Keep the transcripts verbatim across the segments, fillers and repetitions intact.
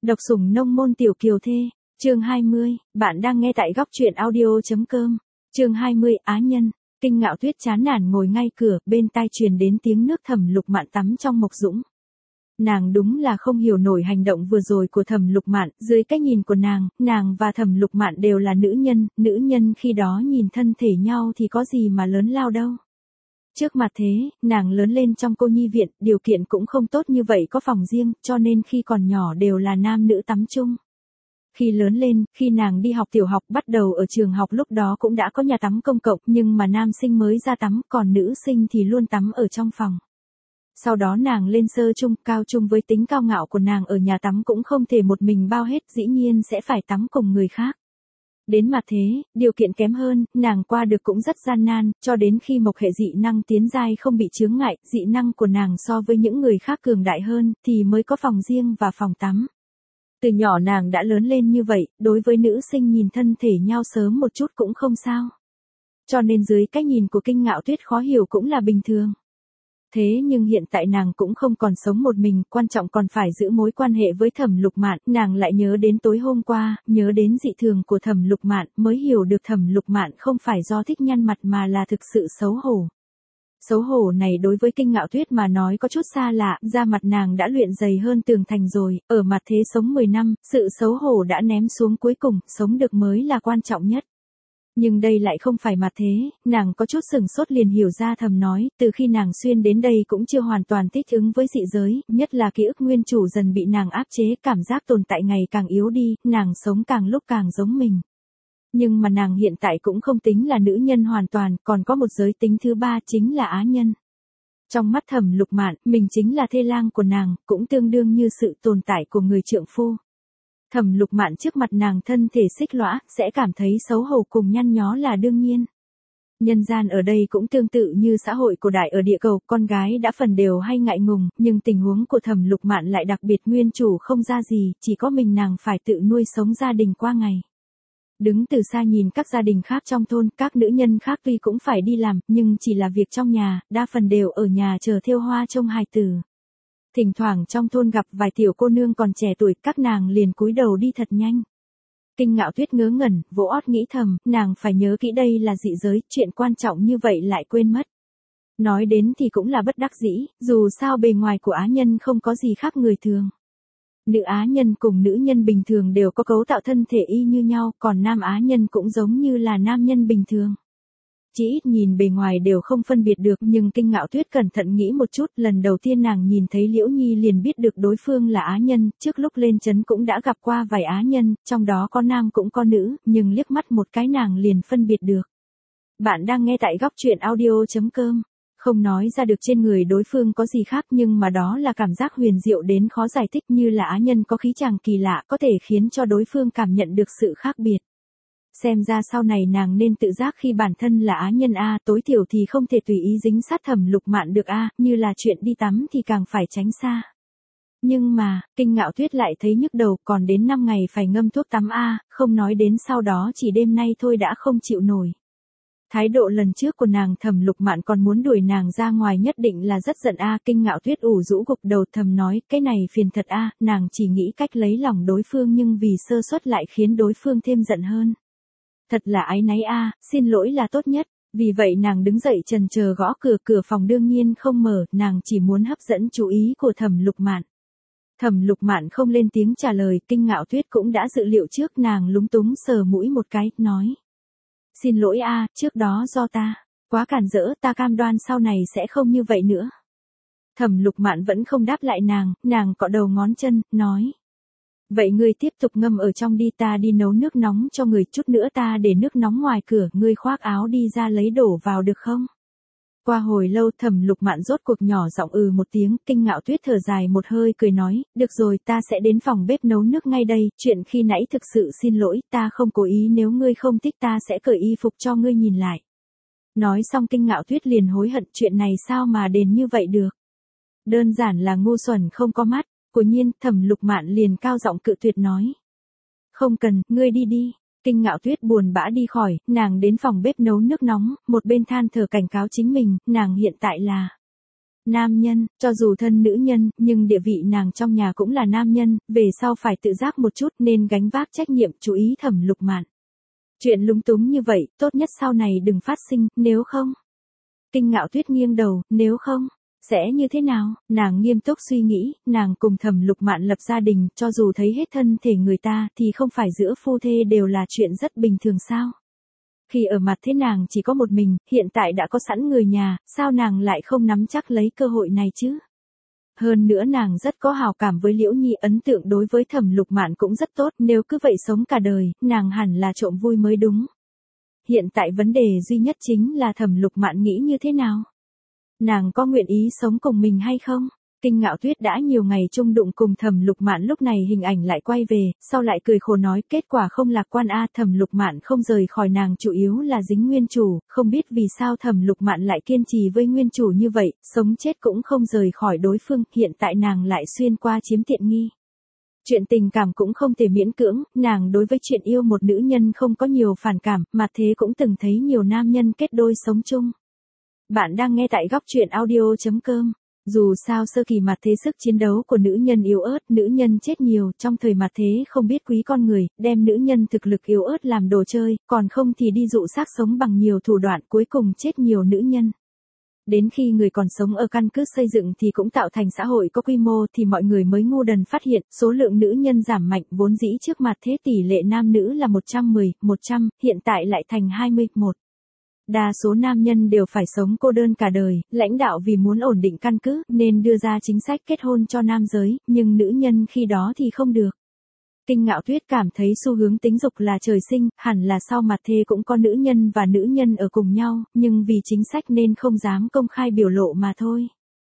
Độc sủng nông môn tiểu kiều thê, chương hai mươi, bạn đang nghe tại góc truyện audio.com, chương hai mươi, Á Nhân. Kinh Ngạo Tuyết chán nản ngồi ngay cửa, bên tai truyền đến tiếng nước Thẩm Lục Mạn tắm trong mộc dũng. Nàng đúng là không hiểu nổi hành động vừa rồi của Thẩm Lục Mạn, dưới cái nhìn của nàng, nàng và Thẩm Lục Mạn đều là nữ nhân, nữ nhân khi đó nhìn thân thể nhau thì có gì mà lớn lao đâu. Trước mặt thế, nàng lớn lên trong cô nhi viện, điều kiện cũng không tốt như vậy có phòng riêng, cho nên khi còn nhỏ đều là nam nữ tắm chung. Khi lớn lên, khi nàng đi học tiểu học bắt đầu ở trường học lúc đó cũng đã có nhà tắm công cộng, nhưng mà nam sinh mới ra tắm, còn nữ sinh thì luôn tắm ở trong phòng. Sau đó nàng lên sơ trung, cao trung với tính cao ngạo của nàng ở nhà tắm cũng không thể một mình bao hết, dĩ nhiên sẽ phải tắm cùng người khác. Đến mặt thế, điều kiện kém hơn, nàng qua được cũng rất gian nan, cho đến khi mộc hệ dị năng tiến giai không bị chướng ngại, dị năng của nàng so với những người khác cường đại hơn, thì mới có phòng riêng và phòng tắm. Từ nhỏ nàng đã lớn lên như vậy, đối với nữ sinh nhìn thân thể nhau sớm một chút cũng không sao. Cho nên dưới cái nhìn của Kinh Ngạo Tuyết khó hiểu cũng là bình thường. Thế nhưng hiện tại nàng cũng không còn sống một mình, quan trọng còn phải giữ mối quan hệ với Thẩm Lục Mạn, nàng lại nhớ đến tối hôm qua, nhớ đến dị thường của Thẩm Lục Mạn, mới hiểu được Thẩm Lục Mạn không phải do thích nhăn mặt mà là thực sự xấu hổ. Xấu hổ này đối với Kinh Ngạo Tuyết mà nói có chút xa lạ, da mặt nàng đã luyện dày hơn tường thành rồi, ở mặt thế sống mười năm, sự xấu hổ đã ném xuống cuối cùng, sống được mới là quan trọng nhất. Nhưng đây lại không phải mặt thế, nàng có chút sừng sốt liền hiểu ra thầm nói, từ khi nàng xuyên đến đây cũng chưa hoàn toàn thích ứng với dị giới, nhất là ký ức nguyên chủ dần bị nàng áp chế, cảm giác tồn tại ngày càng yếu đi, nàng sống càng lúc càng giống mình. Nhưng mà nàng hiện tại cũng không tính là nữ nhân hoàn toàn, còn có một giới tính thứ ba chính là Á Nhân. Trong mắt Thẩm Lục Mạn, mình chính là thê lang của nàng, cũng tương đương như sự tồn tại của người trượng phu. Thẩm Lục Mạn trước mặt nàng thân thể xích lõa, sẽ cảm thấy xấu hổ cùng nhăn nhó là đương nhiên. Nhân gian ở đây cũng tương tự như xã hội cổ đại ở địa cầu, con gái đã phần đều hay ngại ngùng, nhưng tình huống của Thẩm Lục Mạn lại đặc biệt, nguyên chủ không ra gì, chỉ có mình nàng phải tự nuôi sống gia đình qua ngày. Đứng từ xa nhìn các gia đình khác trong thôn, các nữ nhân khác tuy cũng phải đi làm, nhưng chỉ là việc trong nhà, đa phần đều ở nhà chờ thêu hoa trông hài tử. Thỉnh thoảng trong thôn gặp vài tiểu cô nương còn trẻ tuổi, các nàng liền cúi đầu đi thật nhanh. Kinh Ngạo Tuyết ngớ ngẩn, vỗ ót nghĩ thầm, nàng phải nhớ kỹ đây là dị giới, chuyện quan trọng như vậy lại quên mất. Nói đến thì cũng là bất đắc dĩ, dù sao bề ngoài của Á Nhân không có gì khác người thường. Nữ Á Nhân cùng nữ nhân bình thường đều có cấu tạo thân thể y như nhau, còn nam Á Nhân cũng giống như là nam nhân bình thường. Chỉ ít nhìn bề ngoài đều không phân biệt được, nhưng Kinh Ngạo Tuyết cẩn thận nghĩ một chút, lần đầu tiên nàng nhìn thấy Liễu Nhi liền biết được đối phương là Á Nhân, trước lúc lên trấn cũng đã gặp qua vài Á Nhân, trong đó có nam cũng có nữ, nhưng liếc mắt một cái nàng liền phân biệt được. Bạn đang nghe tại góc truyện audio.com. Không nói ra được trên người đối phương có gì khác, nhưng mà đó là cảm giác huyền diệu đến khó giải thích, như là Á Nhân có khí chàng kỳ lạ, có thể khiến cho đối phương cảm nhận được sự khác biệt. Xem ra sau này nàng nên tự giác khi bản thân là Á Nhân a, tối thiểu thì không thể tùy ý dính sát Thẩm Lục Mạn được a, như là chuyện đi tắm thì càng phải tránh xa. Nhưng mà, Kinh Ngạo Tuyết lại thấy nhức đầu, còn đến năm ngày phải ngâm thuốc tắm a, không nói đến sau đó chỉ đêm nay thôi đã không chịu nổi. Thái độ lần trước của nàng, Thẩm Lục Mạn còn muốn đuổi nàng ra ngoài nhất định là rất giận a. Kinh Ngạo Tuyết ủ rũ gục đầu thầm nói, cái này phiền thật a, nàng chỉ nghĩ cách lấy lòng đối phương nhưng vì sơ suất lại khiến đối phương thêm giận hơn. Thật là áy náy a, xin lỗi là tốt nhất. Vì vậy nàng đứng dậy chần chờ gõ cửa, cửa phòng đương nhiên không mở, nàng chỉ muốn hấp dẫn chú ý của Thẩm Lục Mạn. Thẩm Lục Mạn không lên tiếng trả lời, Kinh Ngạo Tuyết cũng đã dự liệu trước, nàng lúng túng sờ mũi một cái, nói. Xin lỗi a, trước đó do ta quá cản rỡ, ta cam đoan sau này sẽ không như vậy nữa. Thẩm Lục Mạn vẫn không đáp lại nàng, nàng cọ đầu ngón chân, nói. Vậy ngươi tiếp tục ngâm ở trong đi, ta đi nấu nước nóng cho người, chút nữa ta để nước nóng ngoài cửa, ngươi khoác áo đi ra lấy đổ vào được không? Qua hồi lâu Thẩm Lục Mạn rốt cuộc nhỏ giọng ừ một tiếng, Kinh Ngạo Tuyết thở dài một hơi cười nói, được rồi, ta sẽ đến phòng bếp nấu nước ngay đây, chuyện khi nãy thực sự xin lỗi, ta không cố ý, nếu ngươi không thích ta sẽ cởi y phục cho ngươi nhìn lại. Nói xong Kinh Ngạo Tuyết liền hối hận, chuyện này sao mà đền như vậy được. Đơn giản là ngu xuẩn không có mắt. Quả nhiên, Thẩm Lục Mạn liền cao giọng cự tuyệt nói. Không cần, ngươi đi đi. Kinh Ngạo Tuyết buồn bã đi khỏi, nàng đến phòng bếp nấu nước nóng, một bên than thở cảnh cáo chính mình, nàng hiện tại là Nam nhân, cho dù thân nữ nhân, nhưng địa vị nàng trong nhà cũng là nam nhân, về sau phải tự giác một chút nên gánh vác trách nhiệm, chú ý Thẩm Lục Mạn. Chuyện lúng túng như vậy, tốt nhất sau này đừng phát sinh, nếu không. Kinh Ngạo Tuyết nghiêng đầu, nếu không, sẽ như thế nào? Nàng nghiêm túc suy nghĩ, nàng cùng Thẩm Lục Mạn lập gia đình, cho dù thấy hết thân thể người ta, thì không phải giữa phu thê đều là chuyện rất bình thường sao? Khi ở mặt thế nàng chỉ có một mình, hiện tại đã có sẵn người nhà, sao nàng lại không nắm chắc lấy cơ hội này chứ? Hơn nữa nàng rất có hào cảm với Liễu Nhi, ấn tượng đối với Thẩm Lục Mạn cũng rất tốt, nếu cứ vậy sống cả đời, nàng hẳn là trộm vui mới đúng. Hiện tại vấn đề duy nhất chính là Thẩm Lục Mạn nghĩ như thế nào? Nàng có nguyện ý sống cùng mình hay không? Kinh Ngạo Tuyết đã nhiều ngày chung đụng cùng Thẩm Lục Mạn, lúc này hình ảnh lại quay về, sau lại cười khổ nói kết quả không lạc quan a. Thẩm Lục Mạn không rời khỏi nàng chủ yếu là dính nguyên chủ, không biết vì sao Thẩm Lục Mạn lại kiên trì với nguyên chủ như vậy, sống chết cũng không rời khỏi đối phương, hiện tại nàng lại xuyên qua chiếm tiện nghi. Chuyện tình cảm cũng không thể miễn cưỡng, nàng đối với chuyện yêu một nữ nhân không có nhiều phản cảm, mà thế cũng từng thấy nhiều nam nhân kết đôi sống chung. Bạn đang nghe tại góc truyện audio chấm com. Dù sao sơ kỳ mặt thế sức chiến đấu của nữ nhân yếu ớt, nữ nhân chết nhiều, trong thời mặt thế không biết quý con người, đem nữ nhân thực lực yếu ớt làm đồ chơi, còn không thì đi dụ xác sống bằng nhiều thủ đoạn, cuối cùng chết nhiều nữ nhân. Đến khi người còn sống ở căn cứ xây dựng thì cũng tạo thành xã hội có quy mô thì mọi người mới ngu đần phát hiện, số lượng nữ nhân giảm mạnh, vốn dĩ trước mặt thế tỷ lệ nam nữ là một trăm mười, một trăm, hiện tại lại thành hai mươi mốt. Đa số nam nhân đều phải sống cô đơn cả đời, lãnh đạo vì muốn ổn định căn cứ nên đưa ra chính sách kết hôn cho nam giới, nhưng nữ nhân khi đó thì không được. Kinh Ngạo Tuyết cảm thấy xu hướng tính dục là trời sinh, hẳn là sau mặt thế cũng có nữ nhân và nữ nhân ở cùng nhau, nhưng vì chính sách nên không dám công khai biểu lộ mà thôi.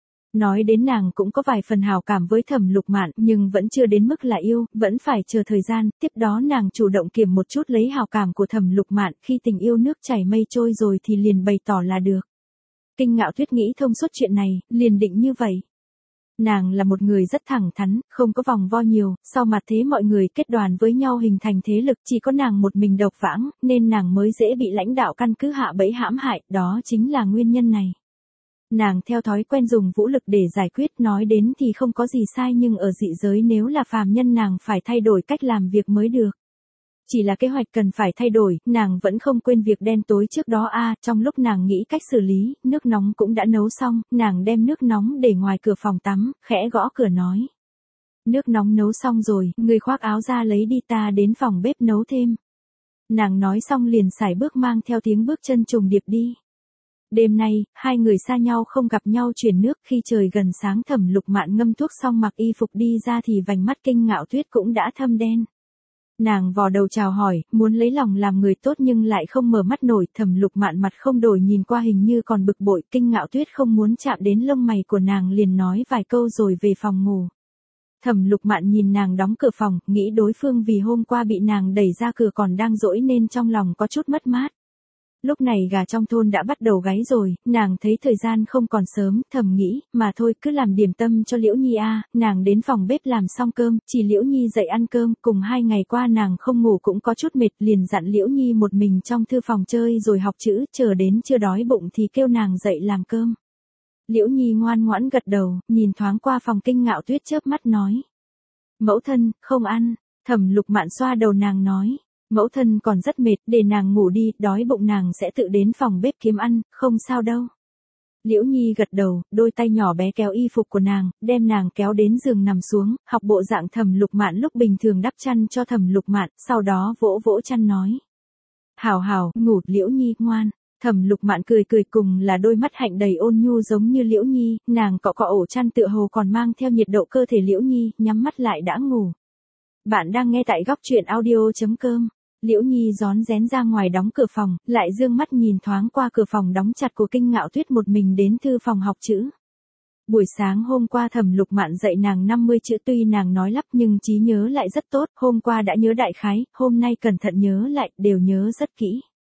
Nói đến nàng cũng có vài phần hào cảm với Thẩm Lục Mạn, nhưng vẫn chưa đến mức là yêu, vẫn phải chờ thời gian, tiếp đó nàng chủ động kiểm một chút lấy hào cảm của Thẩm Lục Mạn, khi tình yêu nước chảy mây trôi rồi thì liền bày tỏ là được. Kinh Ngạo Tuyết nghĩ thông suốt chuyện này, liền định như vậy. Nàng là một người rất thẳng thắn, không có vòng vo nhiều, sau mặt thế mọi người kết đoàn với nhau hình thành thế lực, chỉ có nàng một mình độc vãng, nên nàng mới dễ bị lãnh đạo căn cứ hạ bẫy hãm hại, đó chính là nguyên nhân này. Nàng theo thói quen dùng vũ lực để giải quyết, nói đến thì không có gì sai, nhưng ở dị giới nếu là phàm nhân nàng phải thay đổi cách làm việc mới được. Chỉ là kế hoạch cần phải thay đổi, nàng vẫn không quên việc đen tối trước đó a. À, trong lúc nàng nghĩ cách xử lý, nước nóng cũng đã nấu xong, nàng đem nước nóng để ngoài cửa phòng tắm, khẽ gõ cửa nói. Nước nóng nấu xong rồi, người khoác áo ra lấy đi, ta đến phòng bếp nấu thêm. Nàng nói xong liền sải bước mang theo tiếng bước chân trùng điệp đi. Đêm nay, hai người xa nhau không gặp nhau chuyển nước, khi trời gần sáng Thẩm Lục Mạn ngâm thuốc xong mặc y phục đi ra thì vành mắt Kinh Ngạo Tuyết cũng đã thâm đen. Nàng vò đầu chào hỏi, muốn lấy lòng làm người tốt nhưng lại không mở mắt nổi, Thẩm Lục Mạn mặt không đổi nhìn qua hình như còn bực bội, Kinh Ngạo Tuyết không muốn chạm đến lông mày của nàng liền nói vài câu rồi về phòng ngủ. Thẩm Lục Mạn nhìn nàng đóng cửa phòng, nghĩ đối phương vì hôm qua bị nàng đẩy ra cửa còn đang dỗi nên trong lòng có chút mất mát. Lúc này gà trong thôn đã bắt đầu gáy rồi, nàng thấy thời gian không còn sớm, thầm nghĩ, mà thôi cứ làm điểm tâm cho Liễu Nhi a. À. Nàng đến phòng bếp làm xong cơm, chỉ Liễu Nhi dậy ăn cơm, cùng hai ngày qua nàng không ngủ cũng có chút mệt, liền dặn Liễu Nhi một mình trong thư phòng chơi rồi học chữ, chờ đến chưa đói bụng thì kêu nàng dậy làm cơm. Liễu Nhi ngoan ngoãn gật đầu, nhìn thoáng qua phòng Kinh Ngạo Tuyết chớp mắt nói. Mẫu thân, không ăn. Thẩm Lục Mạn xoa đầu nàng nói. Mẫu thân còn rất mệt, để nàng ngủ đi, đói bụng nàng sẽ tự đến phòng bếp kiếm ăn, không sao đâu. Liễu Nhi gật đầu, đôi tay nhỏ bé kéo y phục của nàng, đem nàng kéo đến giường nằm xuống, học bộ dạng Thẩm Lục Mạn lúc bình thường đắp chăn cho Thẩm Lục Mạn, sau đó vỗ vỗ chăn nói. Hảo hảo, ngủ, Liễu Nhi, ngoan. Thẩm Lục Mạn cười cười, cùng là đôi mắt hạnh đầy ôn nhu giống như Liễu Nhi, nàng cọ cọ ổ chăn tựa hồ còn mang theo nhiệt độ cơ thể Liễu Nhi, nhắm mắt lại đã ngủ. Bạn đang nghe tại góc truyện audio chấm com. Liễu Nhi rón rén ra ngoài đóng cửa phòng, lại dương mắt nhìn thoáng qua cửa phòng đóng chặt của Kinh Ngạo Tuyết một mình đến thư phòng học chữ. Buổi sáng hôm qua Thẩm Lục Mạn dạy nàng năm mươi chữ, tuy nàng nói lắp nhưng trí nhớ lại rất tốt, hôm qua đã nhớ đại khái, hôm nay cẩn thận nhớ lại, đều nhớ rất kỹ.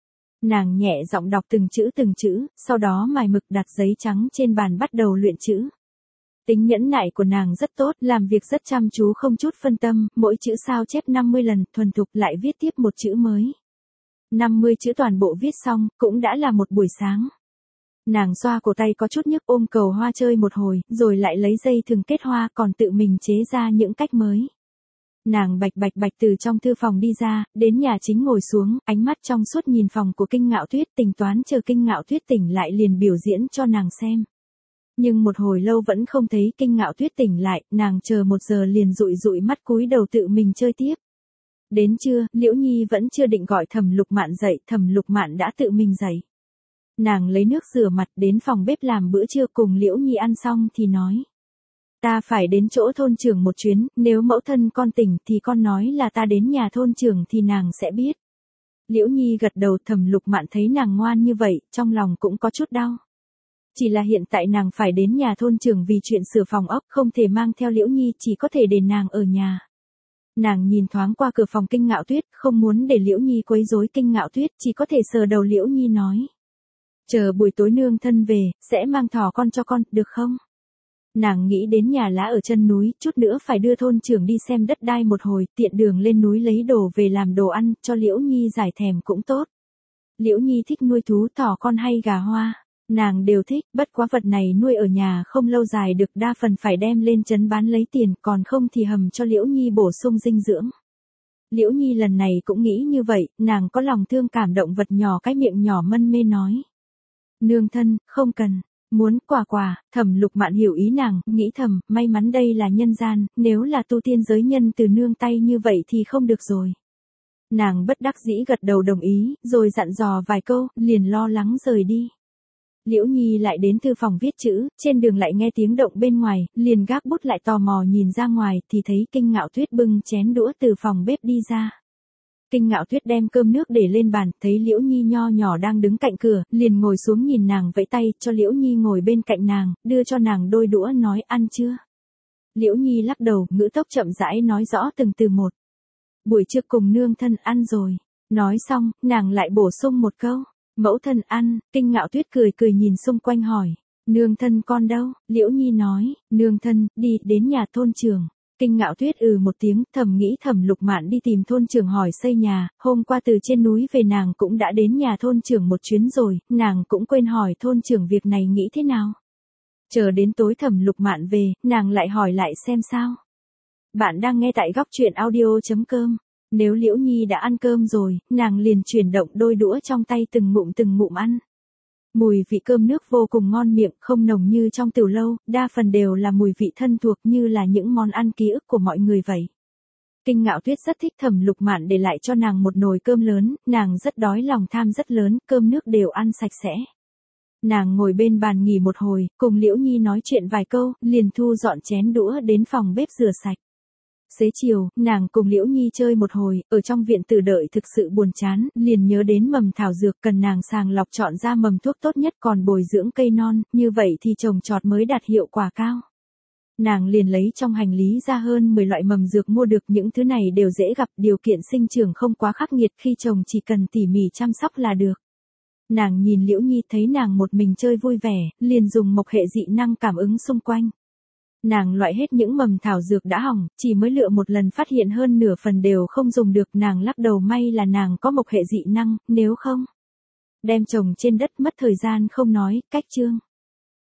Nàng nhẹ giọng đọc từng chữ từng chữ, sau đó mài mực đặt giấy trắng trên bàn bắt đầu luyện chữ. Tính nhẫn nại của nàng rất tốt, làm việc rất chăm chú không chút phân tâm, mỗi chữ sao chép năm mươi lần, thuần thục lại viết tiếp một chữ mới. năm mươi chữ toàn bộ viết xong, cũng đã là một buổi sáng. Nàng xoa cổ tay có chút nhức ôm cầu hoa chơi một hồi, rồi lại lấy dây thừng kết hoa còn tự mình chế ra những cách mới. Nàng bạch bạch bạch từ trong thư phòng đi ra, đến nhà chính ngồi xuống, ánh mắt trong suốt nhìn phòng của Kinh Ngạo Tuyết, tính toán chờ Kinh Ngạo Tuyết tỉnh lại liền biểu diễn cho nàng xem. Nhưng một hồi lâu vẫn không thấy Kinh Ngạo Tuyết tỉnh lại, nàng chờ một giờ liền dụi dụi mắt cúi đầu tự mình chơi tiếp. Đến trưa, Liễu Nhi vẫn chưa định gọi Thẩm Lục Mạn dậy, Thẩm Lục Mạn đã tự mình dậy. Nàng lấy nước rửa mặt đến phòng bếp làm bữa trưa cùng Liễu Nhi ăn xong thì nói. Ta phải đến chỗ thôn trưởng một chuyến, nếu mẫu thân con tỉnh thì con nói là ta đến nhà thôn trưởng thì nàng sẽ biết. Liễu Nhi gật đầu. Thẩm Lục Mạn thấy nàng ngoan như vậy, trong lòng cũng có chút đau. Chỉ là hiện tại nàng phải đến nhà thôn trưởng vì chuyện sửa phòng ốc, không thể mang theo Liễu Nhi, chỉ có thể để nàng ở nhà. Nàng nhìn thoáng qua cửa phòng Kinh Ngạo Tuyết, không muốn để Liễu Nhi quấy rối Kinh Ngạo Tuyết, chỉ có thể sờ đầu Liễu Nhi nói. Chờ buổi tối nương thân về, sẽ mang thỏ con cho con, được không? Nàng nghĩ đến nhà lá ở chân núi, chút nữa phải đưa thôn trưởng đi xem đất đai một hồi, tiện đường lên núi lấy đồ về làm đồ ăn, cho Liễu Nhi giải thèm cũng tốt. Liễu Nhi thích nuôi thú, thỏ con hay gà hoa, nàng đều thích, bất quá vật này nuôi ở nhà không lâu dài được, đa phần phải đem lên trấn bán lấy tiền, còn không thì hầm cho Liễu Nhi bổ sung dinh dưỡng. Liễu Nhi lần này cũng nghĩ như vậy, nàng có lòng thương cảm động vật nhỏ, cái miệng nhỏ mân mê nói. Nương thân, không cần. Muốn quả quả. Thẩm Lục Mạn hiểu ý nàng, nghĩ thầm, may mắn đây là nhân gian, nếu là tu tiên giới nhân từ nương tay như vậy thì không được rồi. Nàng bất đắc dĩ gật đầu đồng ý, rồi dặn dò vài câu, liền lo lắng rời đi. Liễu Nhi lại đến thư phòng viết chữ, trên đường lại nghe tiếng động bên ngoài, liền gác bút lại tò mò nhìn ra ngoài thì thấy Kinh Ngạo Tuyết bưng chén đũa từ phòng bếp đi ra. Kinh Ngạo Tuyết đem cơm nước để lên bàn, thấy Liễu Nhi nho nhỏ đang đứng cạnh cửa, liền ngồi xuống nhìn nàng vẫy tay, cho Liễu Nhi ngồi bên cạnh nàng, đưa cho nàng đôi đũa nói ăn chưa. Liễu Nhi lắc đầu, ngữ tốc chậm rãi nói rõ từng từ một. Buổi trưa cùng nương thân ăn rồi. Nói xong, nàng lại bổ sung một câu. Mẫu thân ăn. Kinh Ngạo Tuyết cười cười nhìn xung quanh hỏi. Nương thân con đâu? Liễu Nhi nói, nương thân, đi đến nhà thôn trưởng. Kinh Ngạo Tuyết ừ một tiếng, thầm nghĩ Thẩm Lục Mạn đi tìm thôn trưởng hỏi xây nhà, hôm qua từ trên núi về nàng cũng đã đến nhà thôn trưởng một chuyến rồi, nàng cũng quên hỏi thôn trưởng việc này nghĩ thế nào. Chờ đến tối Thẩm Lục Mạn về, nàng lại hỏi lại xem sao. Bạn đang nghe tại góc truyện audio chấm com. Nếu Liễu Nhi đã ăn cơm rồi, nàng liền chuyển động đôi đũa trong tay từng ngụm từng ngụm ăn. Mùi vị cơm nước vô cùng ngon miệng, không nồng như trong tiểu lâu, đa phần đều là mùi vị thân thuộc như là những món ăn ký ức của mọi người vậy. Kinh Ngạo Tuyết rất thích Thẩm Lục Mạn để lại cho nàng một nồi cơm lớn, nàng rất đói lòng tham rất lớn, cơm nước đều ăn sạch sẽ. Nàng ngồi bên bàn nghỉ một hồi, cùng Liễu Nhi nói chuyện vài câu, liền thu dọn chén đũa đến phòng bếp rửa sạch. Xế chiều, nàng cùng Liễu Nhi chơi một hồi, ở trong viện tử đợi thực sự buồn chán, liền nhớ đến mầm thảo dược, cần nàng sàng lọc chọn ra mầm thuốc tốt nhất còn bồi dưỡng cây non, như vậy thì trồng trọt mới đạt hiệu quả cao. Nàng liền lấy trong hành lý ra hơn mười loại mầm dược mua được, những thứ này đều dễ gặp, điều kiện sinh trưởng không quá khắc nghiệt, khi trồng chỉ cần tỉ mỉ chăm sóc là được. Nàng nhìn Liễu Nhi thấy nàng một mình chơi vui vẻ, liền dùng mộc hệ dị năng cảm ứng xung quanh. Nàng loại hết những mầm thảo dược đã hỏng, chỉ mới lựa một lần phát hiện hơn nửa phần đều không dùng được, nàng lắc đầu may là nàng có mộc hệ dị năng, nếu không đem trồng trên đất mất thời gian không nói, cách chương.